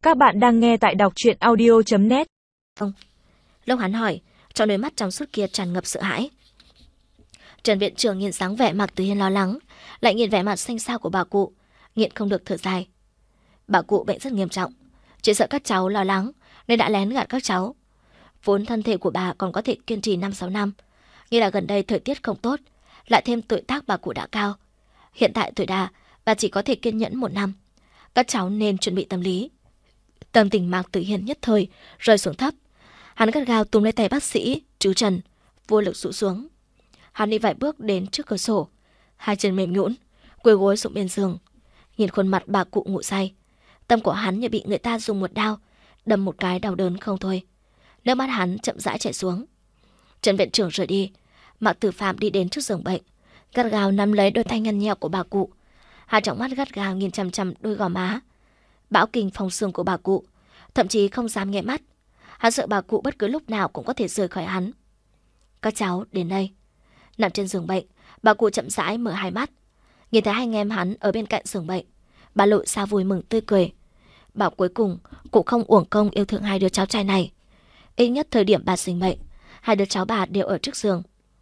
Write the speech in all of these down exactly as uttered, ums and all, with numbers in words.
Các bạn đang nghe tại đọc truyện audio chấm net. Ông, lúc hắn hỏi, trong đôi mắt trong suốt kia tràn ngập sợ hãi. Trần viện trưởng nhìn dáng vẻ Mạc Tử Hiên lo lắng, lại nhìn vẻ mặt xanh xao của bà cụ, nhịn không được thở dài. Bà cụ bệnh rất nghiêm trọng, chỉ sợ các cháu lo lắng nên đã lén gạt các cháu. Vốn thân thể của bà còn có thể kiên trì năm sáu năm, nhưng là gần đây thời tiết không tốt, lại thêm tuổi tác bà cụ đã cao. Hiện tại tuổi đà, bà chỉ có thể kiên nhẫn một năm. Các cháu nên chuẩn bị tâm lý. Tâm tình Mạc Tử Hiên nhất thời rơi xuống thấp. Hắn gắt gao túm lấy tay bác sĩ chú Trần, vô lực rũ xuống. Hắn đi vài bước đến trước cửa sổ, hai chân mềm nhũn, quỳ gối xuống bên giường, nhìn khuôn mặt bà cụ ngủ say. Tâm của hắn như bị người ta dùng một đao đâm một cái, đau đớn không thôi. Nước mắt hắn chậm rãi chảy xuống. Trần viện trưởng rời đi, Mạc Tử Phạm đi đến trước giường bệnh, gắt gao nắm lấy đôi tay nhăn nheo của bà cụ. Hai tròng mắt gắt gao nhìn chằm chằm đôi gò má bão kinh phong xương của bà cụ, thậm chí không dám nghe mắt. Hắn sợ bà cụ bất cứ lúc nào cũng có thể rời khỏi hắn. Các cháu đến đây. Nằm trên giường bệnh, bà cụ chậm rãi mở hai mắt, nhìn thấy hai anh em hắn ở bên cạnh giường bệnh, bà lộ ra vui mừng tươi cười. Bảo cuối cùng cũng không uổng công yêu thương hai đứa cháu trai này. Ít nhất thời điểm bà sinh bệnh, hai đứa cháu bà đều ở trước giường.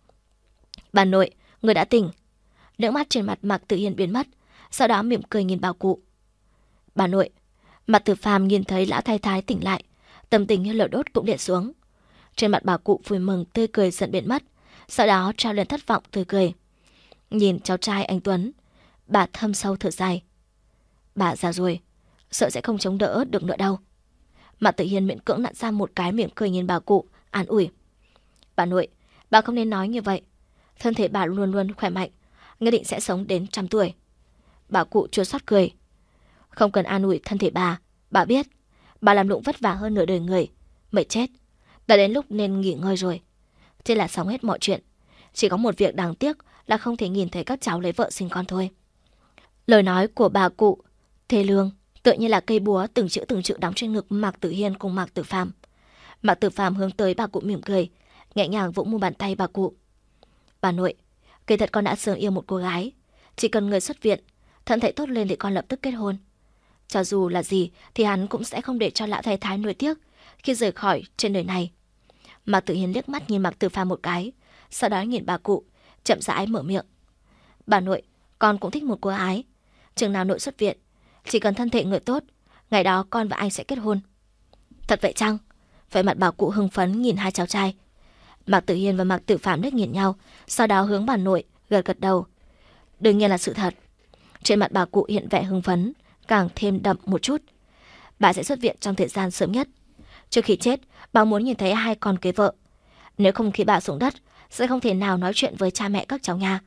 Bà nội, người đã tỉnh. Nước mắt trên mặt Mạc Tử Hiên biến mất, sau đó mỉm cười nhìn bà cụ. Bà nội. Mạc Tử Phàm nhìn thấy lão thái thái tỉnh lại, tâm tình như lửa đốt cũng điện xuống. Trên mặt bà cụ vui mừng tươi cười dần biến mất, sau đó trao lên thất vọng tươi cười. Nhìn cháu trai anh Tuấn, bà thâm sâu thở dài. Bà già rồi, sợ sẽ không chống đỡ được nữa đâu. Mạc Tử Hiên miễn cưỡng nặn ra một cái mỉm cười nhìn bà cụ, an ủi. Bà nội, bà không nên nói như vậy. Thân thể bà luôn luôn khỏe mạnh, nhất định sẽ sống đến trăm tuổi. Bà cụ chua xót cười. Không cần an ủi thân thể bà, bà biết bà làm lụng vất vả hơn nửa đời người, mệt chết, đã đến lúc nên nghỉ ngơi rồi. Thế là xong hết mọi chuyện. Chỉ có một việc đáng tiếc là không thể nhìn thấy các cháu lấy vợ sinh con thôi. Lời nói của bà cụ thê lương, tựa như là cây búa từng chữ từng chữ đóng trên ngực Mạc Tử Hiên cùng Mạc Tử Phàm. Mạc Tử Phàm hướng tới bà cụ mỉm cười, nhẹ nhàng vỗ mu bàn tay bà cụ. Bà nội, kỳ thật con đã sớm yêu một cô gái, chỉ cần người xuất viện, thân thể tốt lên thì con lập tức kết hôn. Cho dù là gì thì hắn cũng sẽ không để cho lão thái thái nuối tiếc khi rời khỏi trên đời này. Mạc Tử Hiên liếc mắt nhìn Mạc Tử Phàm một cái, sau đó nhìn bà cụ, chậm rãi mở miệng. Bà nội, con cũng thích một cô gái. Chừng nào nội xuất viện, chỉ cần thân thể người tốt, ngày đó con và anh sẽ kết hôn. Thật vậy chăng? Vẻ mặt bà cụ hưng phấn nhìn hai cháu trai. Mạc Tử Hiên và Mạc Tử Phàm liếc nhìn nhau, sau đó hướng bà nội gật gật đầu. Đương nhiên là sự thật. Trên mặt bà cụ hiện vẻ hưng phấn càng thêm đậm một chút. Bà sẽ xuất viện trong thời gian sớm nhất. Trước khi chết, bà muốn nhìn thấy hai con kế vợ. Nếu không khi bà xuống đất, sẽ không thể nào nói chuyện với cha mẹ các cháu nha.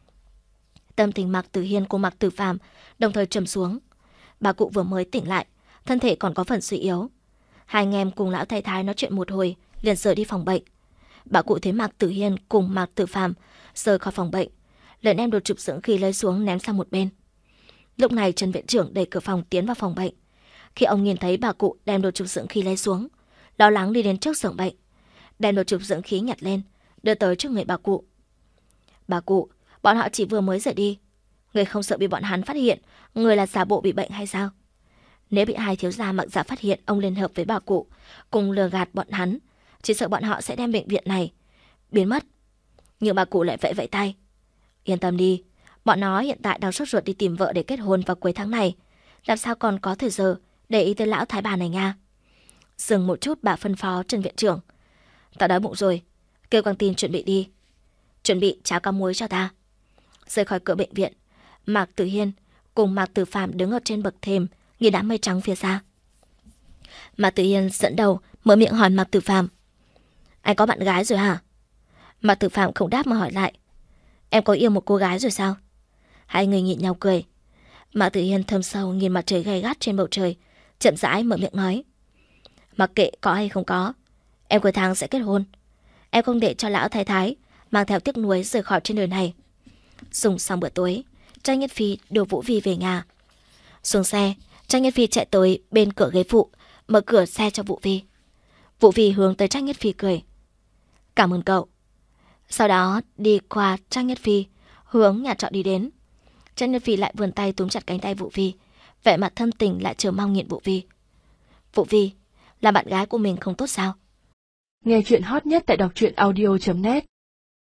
Tâm tình Mạc Tử Hiên cùng Mạc Tử Phàm đồng thời trầm xuống. Bà cụ vừa mới tỉnh lại, thân thể còn có phần suy yếu. Hai anh em cùng lão thái thái nói chuyện một hồi, liền rời đi phòng bệnh. Bà cụ thấy Mạc Tử Hiên cùng Mạc Tử Phàm rời khỏi phòng bệnh, liền đem đồ chụp dưỡng khí lấy xuống ném sang một bên. Lúc này Trần viện trưởng đẩy cửa phòng tiến vào phòng bệnh. Khi ông nhìn thấy bà cụ đem đồ chụp dưỡng khí lấy xuống, lo lắng đi đến trước giường bệnh, đem đồ chụp dưỡng khí nhặt lên, đưa tới trước người bà cụ. Bà cụ, bọn họ chỉ vừa mới rời đi, người không sợ bị bọn hắn phát hiện người là giả bộ bị bệnh hay sao? Nếu bị hai thiếu gia Mạc gia phát hiện ông liên hợp với bà cụ cùng lừa gạt bọn hắn, chỉ sợ bọn họ sẽ đem bệnh viện này biến mất. Nhưng bà cụ lại vẫy vẫy tay. Yên tâm đi, bọn nó hiện tại đang sốt ruột đi tìm vợ để kết hôn vào cuối tháng này, làm sao còn có thời giờ để ý tới lão thái bà này nha. Dừng một chút, bà phân phó Trần viện trưởng. Ta đói bụng rồi, kêu căng tin chuẩn bị đi. Chuẩn bị cháo cá muối cho ta. Rời khỏi cửa bệnh viện, Mạc Tử Hiên cùng Mạc Tử Phàm đứng ở trên bậc thềm nhìn đám mây trắng phía xa. Mạc Tử Hiên dẫn đầu mở miệng hỏi Mạc Tử Phàm. Anh có bạn gái rồi hả? Mạc Tử Phàm không đáp mà hỏi lại. Em có yêu một cô gái rồi sao? Hai người nhìn nhau cười. Mạc Tử Hiên thâm sâu nhìn mặt trời gay gắt trên bầu trời, chậm rãi mở miệng nói. Mặc kệ có hay không có, em cuối tháng sẽ kết hôn. Em không để cho lão thái thái mang theo tiếc nuối rời khỏi trên đời này. Dùng xong bữa tối, Trang Nhất Phi đưa Vũ Vi về nhà. Xuống xe, Trang Nhất Phi chạy tới bên cửa ghế phụ, mở cửa xe cho Vũ Vi. Vũ Vi hướng tới Trang Nhất Phi cười. Cảm ơn cậu. Sau đó đi qua Trang Nhất Phi, hướng nhà trọ đi đến. Trang Nhất Phi lại vươn tay túm chặt cánh tay Vũ Vi, vẻ mặt thâm tình lại chờ mong nhìn Vũ Vi. Vũ Vi, là bạn gái của mình không tốt sao? Nghe chuyện hot nhất tại đọc truyện audio chấm net.